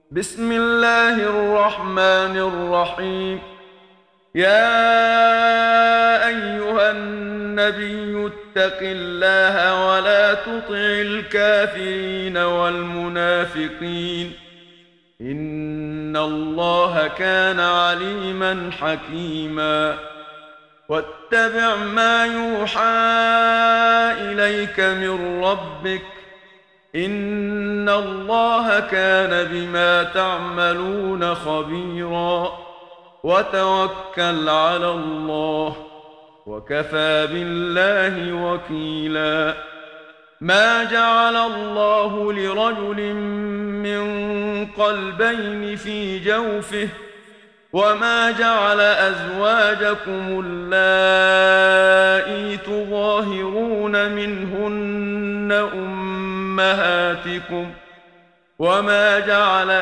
بسم الله الرحمن الرحيم. يا أيها النبي اتق الله ولا تطع الكافرين والمنافقين، إن الله كان عليما حكيما. واتبع ما يوحى إليك من ربك، إن الله كان بما تعملون خبيرا. وتوكل على الله، وكفى بالله وكيلا. ما جعل الله لرجل من قلبين في جوفه، وما جعل أزواجكم اللائي تظاهرون منهن أمهاتكم، وما جعل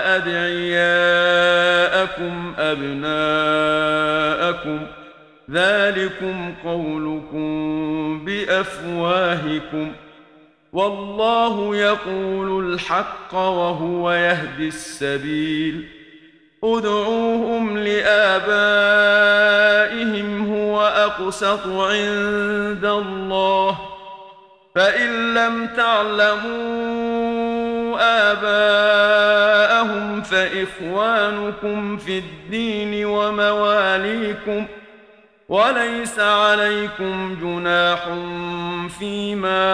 أدعياءكم أبناءكم، ذلكم قولكم بأفواهكم، والله يقول الحق وهو يهدي السبيل. ادعوهم لآبائهم هو أقسط عند الله، فإن لم تعلموا آباءهم فإخوانكم في الدين ومواليكم، وليس عليكم جناح فيما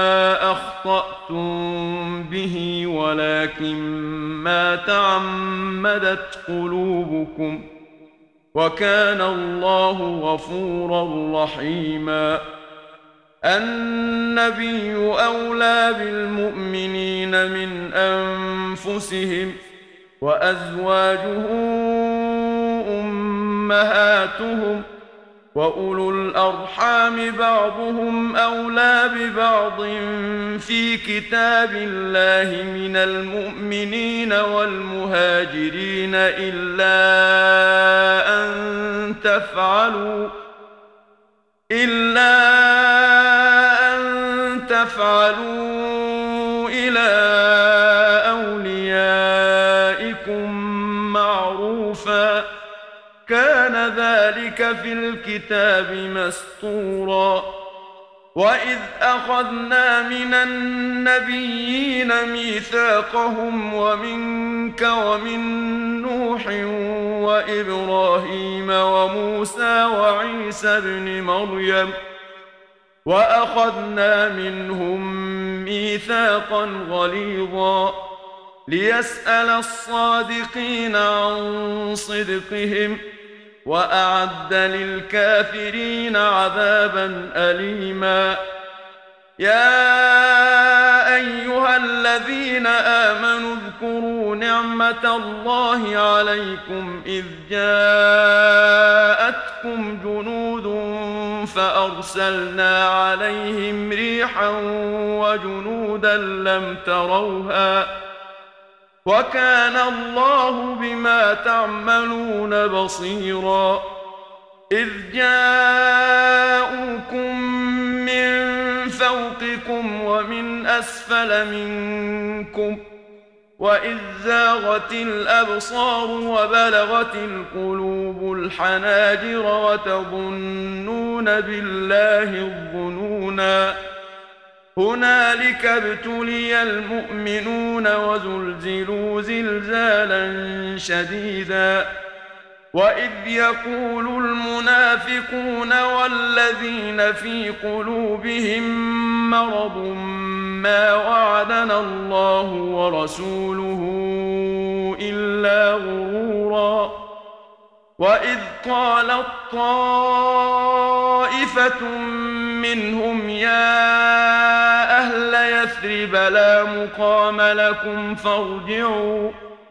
أخطأتم به، ولكن ما تعمدت قلوبكم، وكان الله غفورا رحيما. النبي أولى بالمؤمنين من أنفسهم، وأزواجه أمهاتهم، وأولو الأرحام بعضهم أولى ببعض في كتاب الله من المؤمنين والمهاجرين إلا أن تفعلوا إلى أوليائكم معروفا، كان ذلك في الكتاب مسطورا. وإذ أخذنا من النبيين ميثاقهم ومنك ومن نوح وإبراهيم وموسى وعيسى ابن مريم، وأخذنا منهم ميثاقا غليظا، ليسأل الصادقين عن صدقهم، وأعد للكافرين عذابا أليما. يا أيها الذين آمنوا اذكروا نعمة الله عليكم إذ جاءتكم جنود فأرسلنا عليهم ريحا وجنودا لم تروها، وكان الله بما تعملون بصيرا. إذ جاءوكم من فوقكم ومن أسفل منكم، وإذ زاغت الأبصار وبلغت القلوب الحناجر وتظنون بالله الظنونا. هنالك ابتلي المؤمنون وزلزلوا زلزالا شديدا. وإذ يقول المنافقون والذين في قلوبهم مرض ما وعدنا الله ورسوله إلا غرورا. وإذ قالت طائفة منهم يا أهل يثرب لا مقام لكم فارجعوا،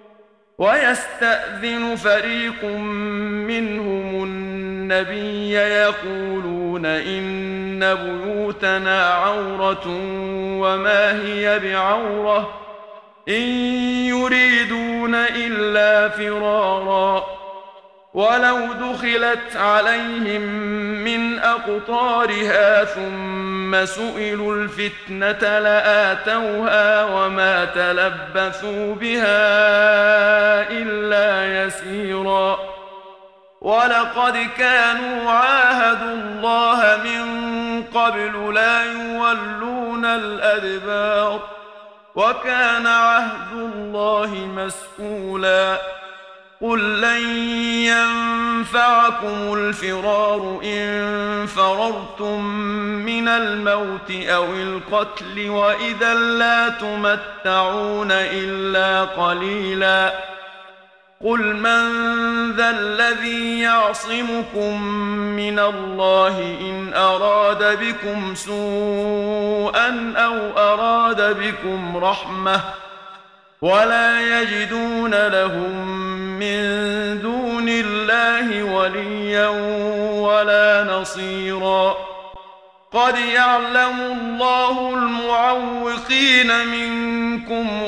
ويستأذن فريق منهم النبي يقولون إن بيوتنا عورة وما هي بعورة إن يريدون إلا فرارا. ولو دخلت عليهم من أقطارها ثم سئلوا الفتنة لآتوها وما تلبثوا بها ولقد كانوا عاهدوا الله من قبل لا يولون الأدبار وكان عهد الله مسؤولا قل لن ينفعكم الفرار إن فررتم من الموت أو القتل وإذا لا تمتعون إلا قليلا قل من ذا الذي يعصمكم من الله إن أراد بكم سوءا أو أراد بكم رحمة ولا يجدون لهم من دون الله وليا ولا نصيرا قد يعلم الله المعوقين منكم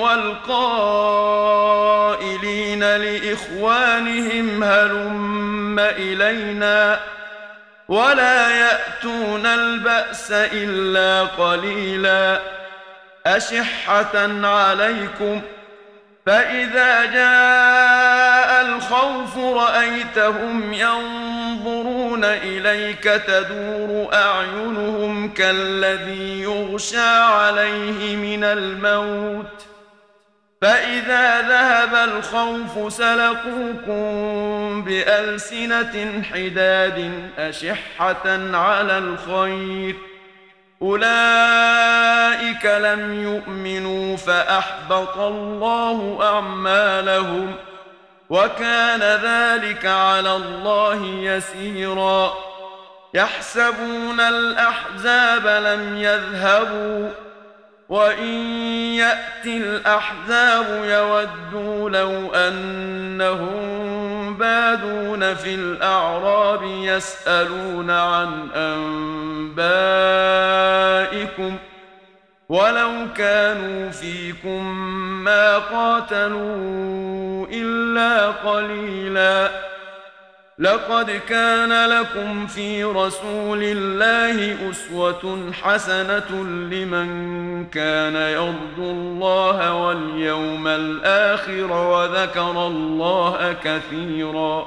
والقائلين لإخوانهم هلم إلينا ولا يأتون البأس إلا قليلا أشحة عليكم فإذا جاء الخوف رأيتهم ينظرون إليك تدور أعينهم كالذي يغشى عليه من الموت فإذا ذهب الخوف سلقوكم بألسنة حداد أشحة على الخير أولئك لم يؤمنوا فأحبط الله أعمالهم وكان ذلك على الله يسيرا يحسبون الأحزاب لم يذهبوا وإن يأتي الأحزاب يودوا لو أنهم بادون في الأعراب يسألون عن أنبائكم ولو كانوا فيكم ما قاتلوا إلا قليلا لقد كان لكم في رسول الله أسوة حسنة لمن كان يرجو الله واليوم الآخر وذكر الله كثيرا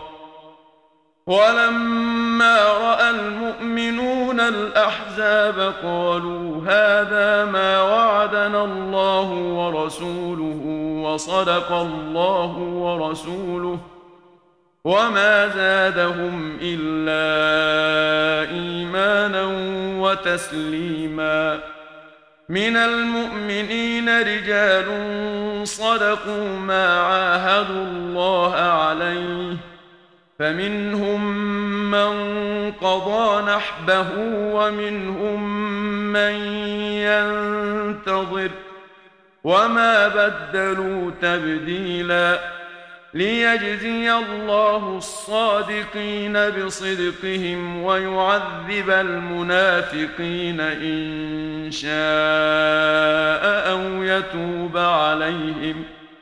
ولما رأى المؤمنون الأحزاب قالوا هذا ما وعدنا الله ورسوله وصدق الله ورسوله وما زادهم إلا إيمانا وتسليما من المؤمنين رجال صدقوا ما عاهدوا الله عليه فمنهم من قضى نحبه ومنهم من ينتظر وما بدلوا تبديلا ليجزي الله الصادقين بصدقهم ويعذب المنافقين إن شاء أو يتوب عليهم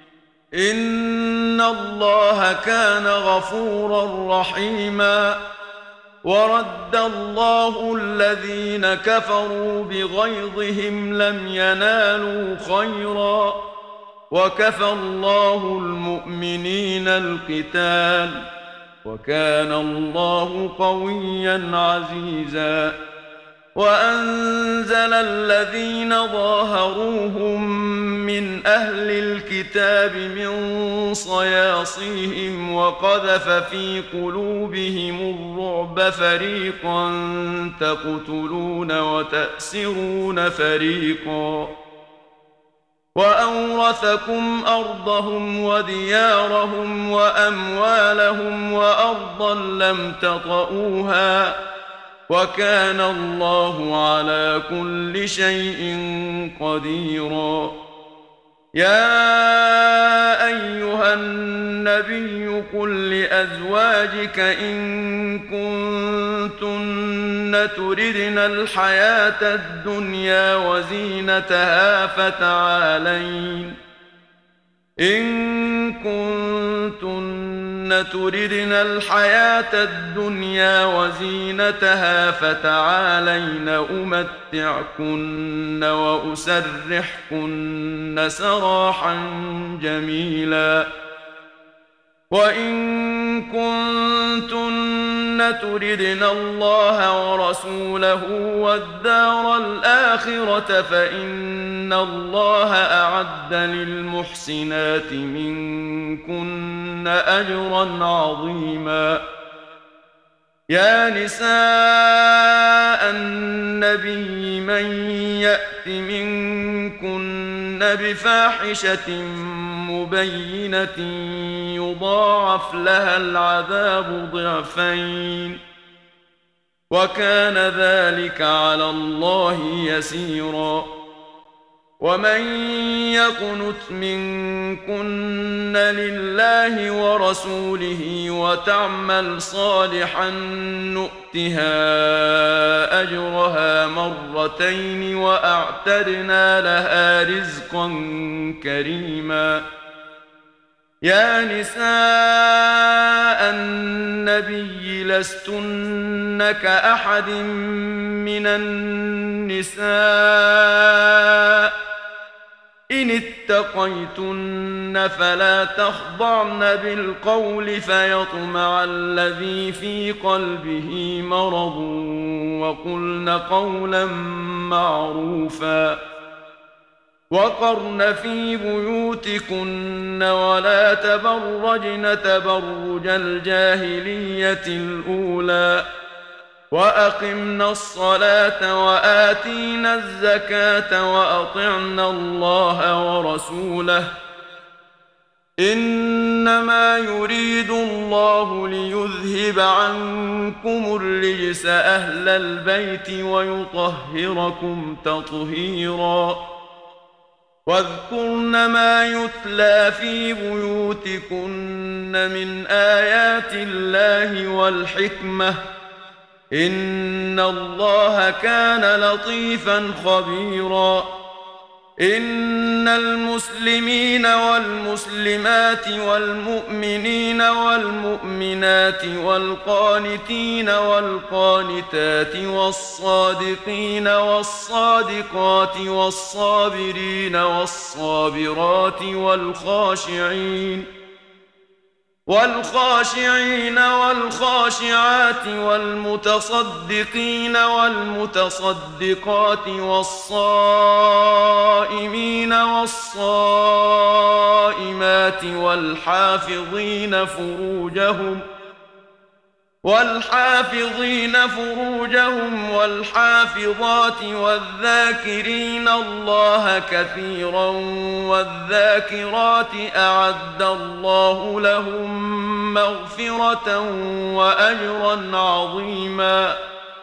إن الله كان غفورا رحيما ورد الله الذين كفروا بغيظهم لم ينالوا خيرا وكفى الله المؤمنين القتال وكان الله قويا عزيزا وأنزل الذين ظاهروهم من أهل الكتاب من صياصيهم وقذف في قلوبهم الرعب فريقا تقتلون وتأسرون فريقا وأورثكم أرضهم وديارهم وأموالهم وأرضا لم تطئوها وكان الله على كل شيء قديرا يا أيها النبي قل لأزواجك إن كنتن تردن الحياة الدنيا وزينتها فتعالين إن كنتن تردن الحياة الدنيا وزينتها فتعالين أمتعكن وأسرحكن سراحا جميلا وإن كنتن تردن الله ورسوله والدار الآخرة فإن الله أعد للمحسنات منكن أجرا عظيما. يا نساء النبي من يأت منكن بفاحشة مبينة يضاعف لها العذاب ضعفين وكان ذلك على الله يسيرا. ومن يقنت منكن لله ورسوله وتعمل صالحا نؤتها أجرها مرتين وأعتدنا لها رزقا كريما. يا نساء النبي لستن كأحد من النساء إن اتقيتن فلا تخضعن بالقول فيطمع الذي في قلبه مرض وقلن قولا معروفا. وقرن في بيوتكن ولا تبرجن تبرج الجاهلية الأولى وأقمنا الصلاة وآتينا الزكاة وأطعنا الله ورسوله إنما يريد الله ليذهب عنكم الرجس أهل البيت ويطهركم تطهيرا. واذكرن ما يتلى في بيوتكن من آيات الله والحكمة إن الله كان لطيفا خبيرا. إن المسلمين والمسلمات والمؤمنين والمؤمنات والقانتين والقانتات والصادقين والصادقات والصابرين والصابرات والخاشعين والخاشعات والمتصدقين والمتصدقات والصائمين والصائمات والحافظين فروجهم والحافظات والذاكرين الله كثيرا والذاكرات أعد الله لهم مغفرة وأجرا عظيما.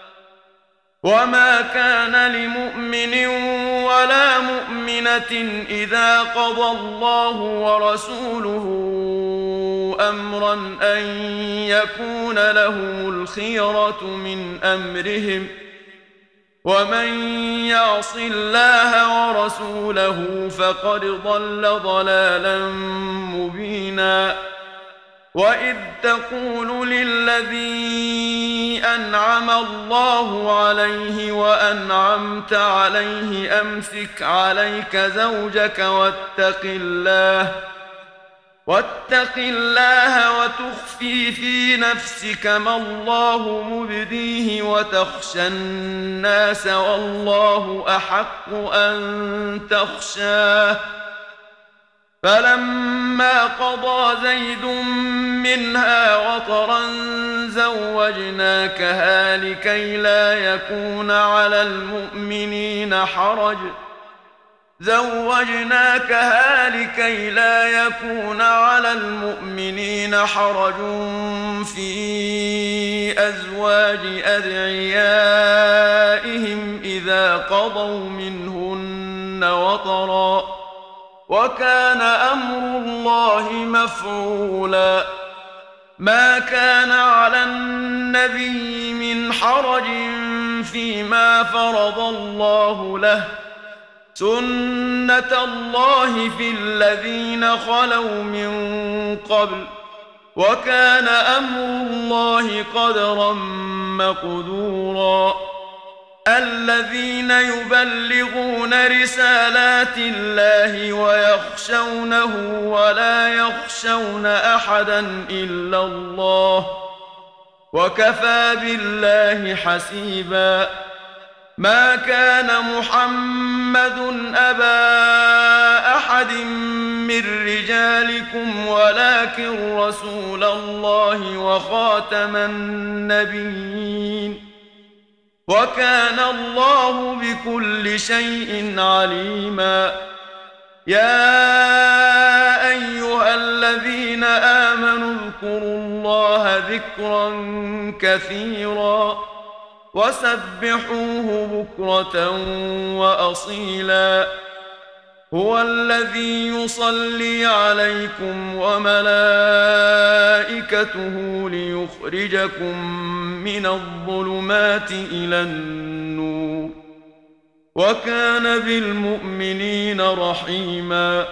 وما كان لمؤمن ولا مؤمنة إذا قضى الله ورسوله أمرا أن يكون لهم الخيرة من أمرهم ومن يعص الله ورسوله فقد ضل ضلالا مبينا. وإذ تقول للذي أنعم الله عليه وأنعمت عليه أمسك عليك زوجك واتق الله وتخفي في نفسك ما الله مبديه وتخشى الناس والله أحق أن تخشاه. فلما قضى زيد منها وطرا زوجناكها لكي لا يكون على المؤمنين حرج في أزواج أدعيائهم إذا قضوا منهن وطرا وكان أمر الله مفعولا. ما كان على النبي من حرج فيما فرض الله له سنة الله في الذين خلوا من قبل وكان أمر الله قدرا مقدورا. الذين يبلغون رسالات الله ويخشونه ولا يخشون أحدا إلا الله وكفى بالله حسيبا. ما كان محمد أبا أحد من رجالكم ولكن رسول الله وخاتم النبيين وكان الله بكل شيء عليما. يا أيها الذين آمنوا اذكروا الله ذكرا كثيرا وسبحوه بكرة وأصيلا. هو الذي يصلي عليكم وملائكته ليخرجكم من الظلمات إلى النور وكان بالمؤمنين رحيما.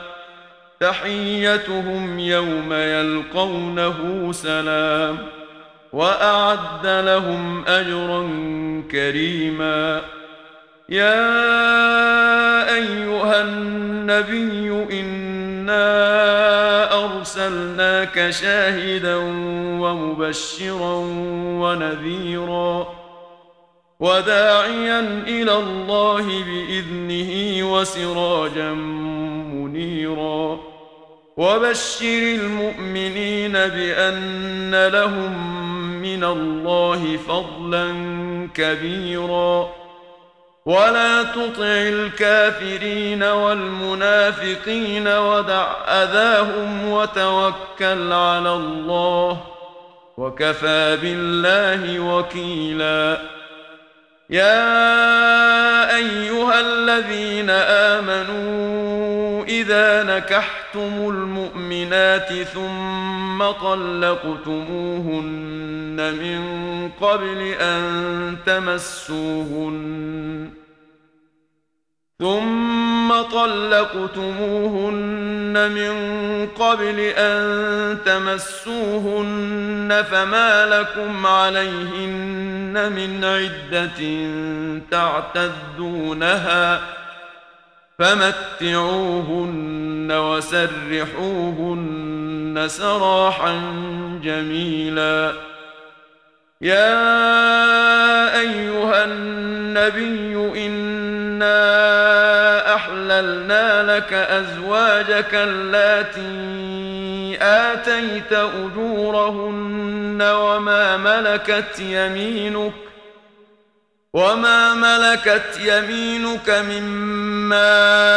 تحيتهم يوم يلقونه سلام وأعد لهم أجرا كريما. يا أيها النبي إنا أرسلناك شاهدا ومبشرا ونذيرا وداعيا إلى الله بإذنه وسراجا منيرا. وبشر المؤمنين بأن لهم من الله فضلا كبيرا. ولا تطع الكافرين والمنافقين ودع أذاهم وتوكل على الله وكفى بالله وكيلا. يا أيها الذين آمنوا إذا نكحتم المؤمنات ثم طلقتموهن من قبل أن تمسوهن فما لكم عليهن من عدة تعتدونها فمتعوهن وسرحوهن سراحا جميلا. يا أيها النبي إنا أحللنا لك أزواجك اللاتي آتيت أجورهن وما ملكت يمينك مما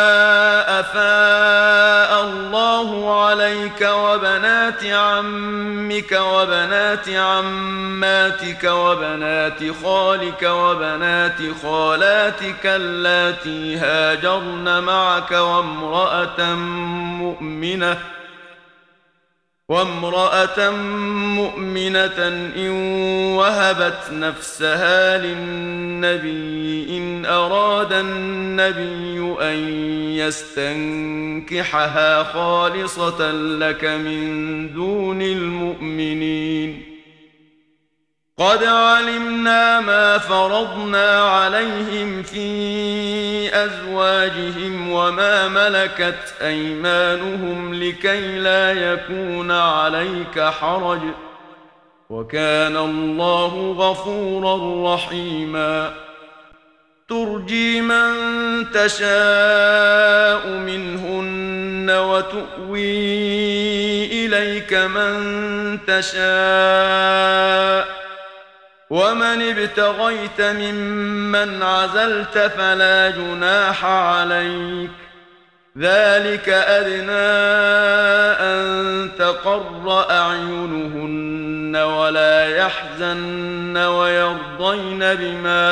أفاء الله عليك وبنات عمك وبنات عماتك وبنات خالك وبنات خالاتك اللاتي هاجرن معك وامرأة مؤمنة إن وهبت نفسها للنبي إن أراد النبي أن يستنكحها خالصة لك من دون المؤمنين. قد علمنا ما فرضنا عليهم في أزواجهم وما ملكت أيمانهم لكي لا يكون عليك حرج وكان الله غفورا رحيما. ترجي من تشاء منهن وتؤوي إليك من تشاء ومن ابتغيت ممن عزلت فلا جناح عليك. ذلك أدنى أن تقر أعينهن ولا يحزن ويرضين بما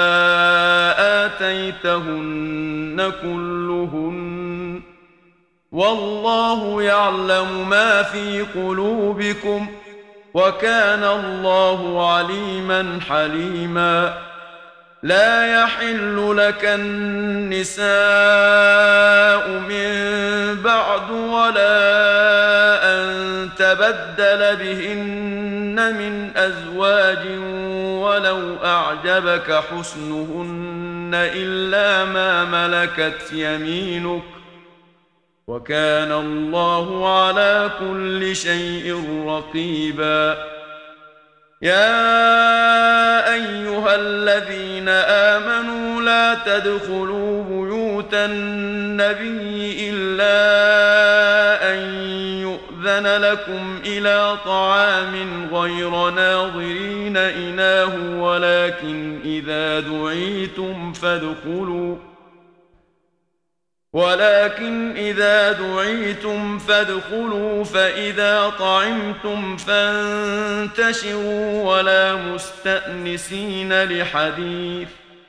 آتيتهن كلهن والله يعلم ما في قلوبكم وكان الله عليما حليما. لا يحل لك النساء من بعد ولا أن تبدل بهن من أزواج ولو أعجبك حسنهن إلا ما ملكت يمينك وكان الله على كل شيء رقيبا. يا أيها الذين آمنوا لا تدخلوا بيوت النبي إلا أن يؤذن لكم إلى طعام غير ناظرين إناه ولكن إذا دعيتم فادخلوا فإذا طعمتم فانتشروا ولا مستأنسين لحديث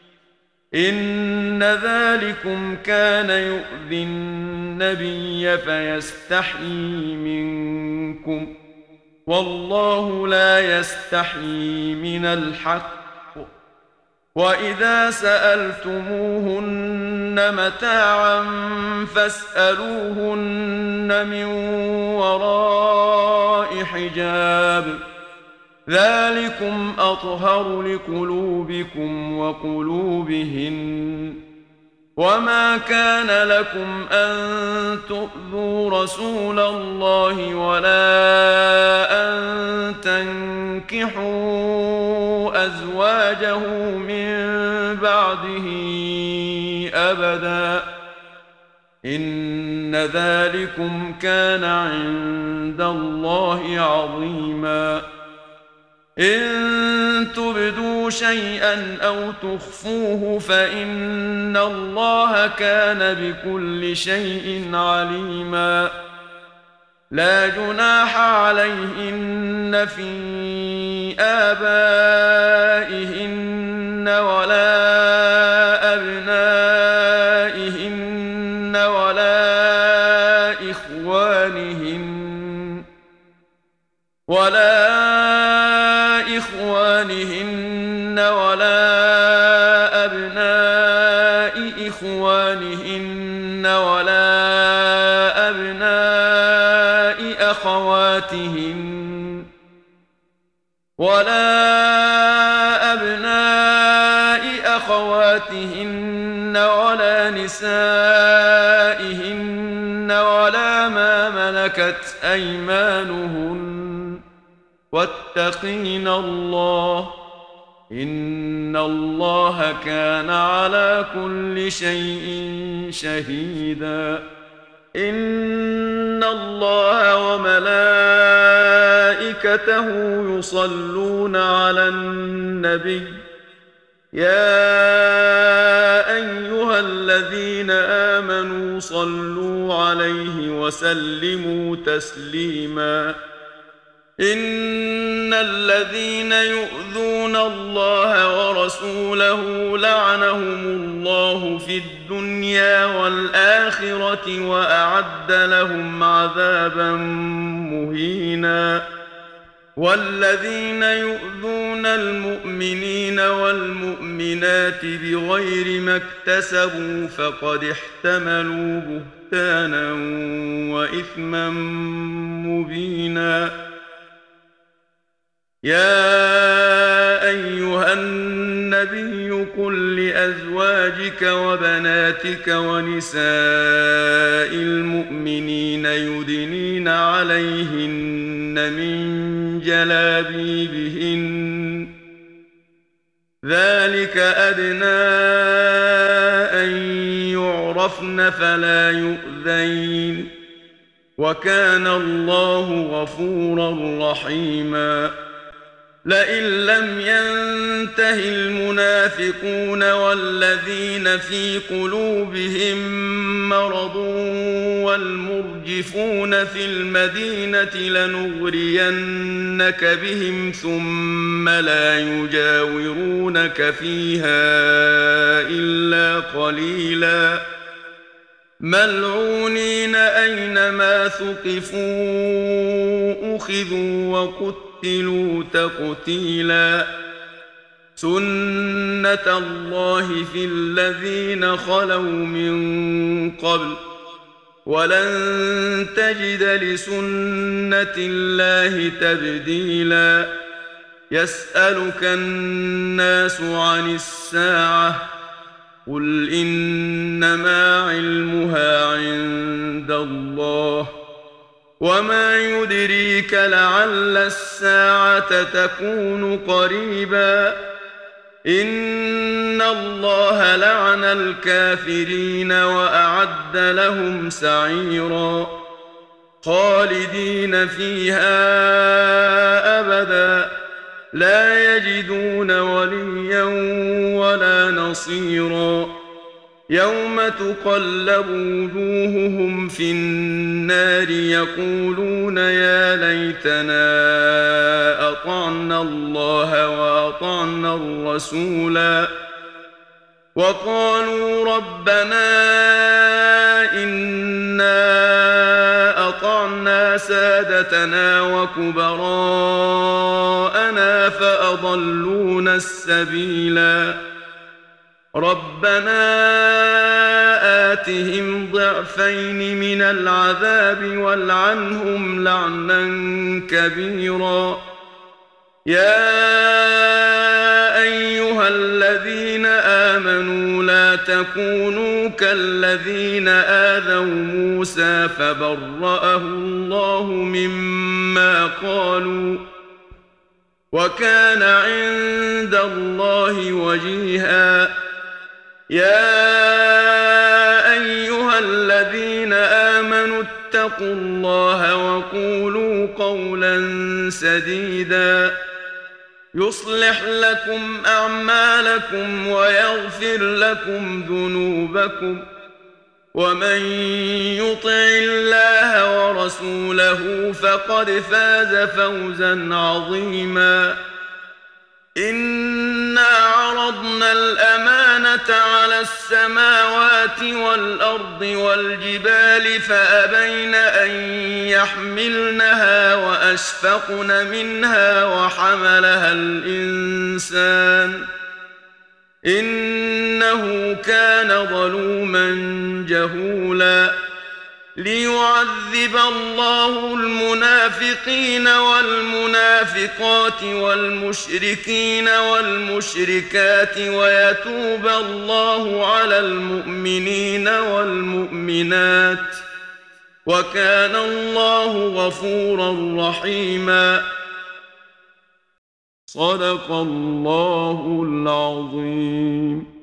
إن ذلكم كان يؤذي النبي فيستحيي منكم والله لا يستحيي من الحق. وإذا سألتموهن متاعا فاسألوهن من وراء حجاب ذلكم أطهر لقلوبكم وقلوبهن. وما كان لكم أن تؤذوا رسول الله ولا أن تنكحوا أزواجه من بعده أبدا إن ذلكم كان عند الله عظيما. إن تبدوا شيئا أو تخفوه فإن الله كان بكل شيء عليما. لا جناح عليهن في آبائهن ولا أبنائهن ولا إخوانهن ولا أبناء إخوانهن ولا أبناء أخواتهن ولا نسائهن ولا ما ملكت أيمانهن واتقين الله إن الله كان على كل شيء شهيدا. إن الله وملائكته يصلون على النبي يا أيها الذين آمنوا صلوا عليه وسلموا تسليما. إن الذين يؤذون الله ورسوله لعنهم الله في الدنيا والآخرة وأعد لهم عذابا مهينا. والذين يؤذون المؤمنين والمؤمنات بغير ما اكتسبوا فقد احتملوا بهتانا وإثما مبينا. يا أيها النبي قل لأزواجك وبناتك ونساء المؤمنين يدنين عليهن من جلابيبهن ذلك أدنى أن يعرفن فلا يؤذين وكان الله غفورا رحيما. لئن لم ينته المنافقون والذين في قلوبهم مرض والمرجفون في المدينة لنغرينك بهم ثم لا يجاورونك فيها إلا قليلا ملعونين أينما ثقفوا أخذوا وقتلوا تقتيلا. سنة الله في الذين خلوا من قبل ولن تجد لسنة الله تبديلا. يسألك الناس عن الساعة قل إنما علمها عند الله وما يدريك لعل الساعة تكون قريبا إن الله لعن الكافرين وأعد لهم سعيرا خالدين فيها أبدا لا يجدون وليا ولا نصيرا يوم تقلب وجوههم في النار يقولون يا ليتنا أطعنا الله وأطعنا الرسولا وقالوا ربنا إنا أطعنا سادتنا وكبراءنا فأضلونا السبيلا ربنا آتهم ضعفين من العذاب والعنهم لعنا كبيرا يا أيها الذين آمنوا لا تكونوا كالذين آذوا موسى فبرأه الله مما قالوا وكان عند الله وجيها يا أيها الذين آمنوا اتقوا الله وقولوا قولا سديدا يصلح لكم أعمالكم ويغفر لكم ذنوبكم ومن يطع الله ورسوله فقد فاز فوزا عظيما إنا عرضنا الأمانة على السماوات والأرض والجبال فأبين أن يحملنها وأشفقن منها وحملها الإنسان إنه كان ظلوما جهولا ليعذب الله المنافقين والمنافقات والمشركين والمشركات ويتوب الله على المؤمنين والمؤمنات وكان الله غفورا رحيما صدق الله العظيم.